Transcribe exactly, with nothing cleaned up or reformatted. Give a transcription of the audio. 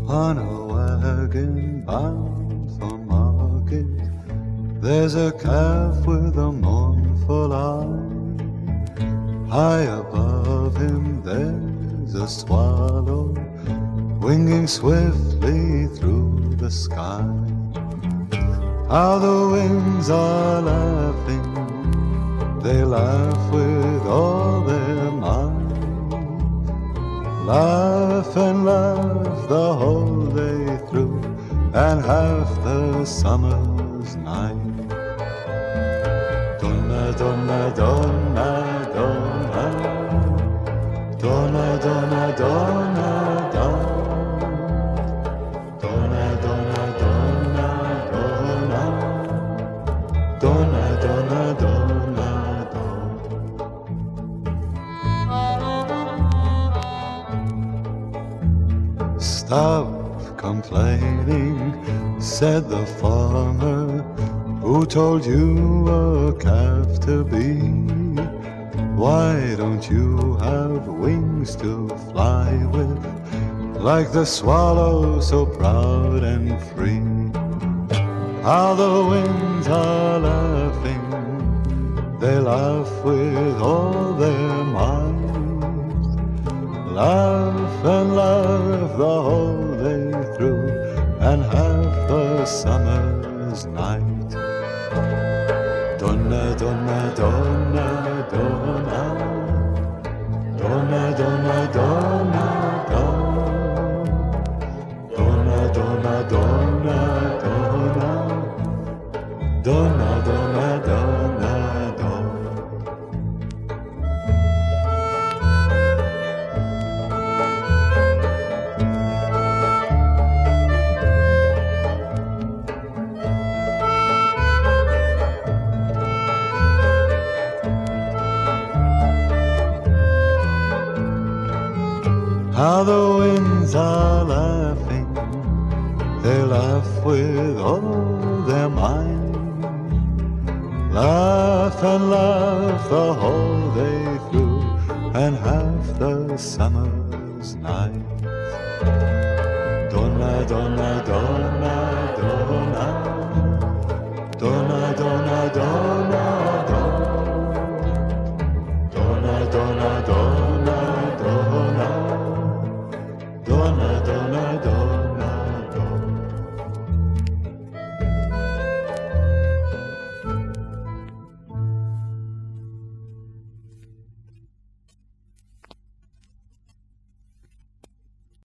On a wagon bound for market, there's a calf with a mournful eye. High above him there's a swallow winging swiftly through the sky. How the winds are laughing, they laugh with all their might. Laugh and laugh the whole day through, and half the summer's night. Donna, donna, donna, donna, donna, donna, donna, donna, donna, donna, donna, donna, donna, donna. Stop complaining, said the farmer who told you a calf to be. Why don't you have wings to fly with, like the swallow so proud and free? How the winds are laughing, they laugh with all their might. Laugh and laugh the whole day through, and half the summer's night. Donna, donna, donna, donna, donna, donna, donna, donna, donna, donna, donna, donna, donna, donna, donna. How the winds are laughing, they laugh with all their might. Laugh and laugh the whole day through, and half the summer's night. Donna, donna, donna, donna, donna, donna, donna.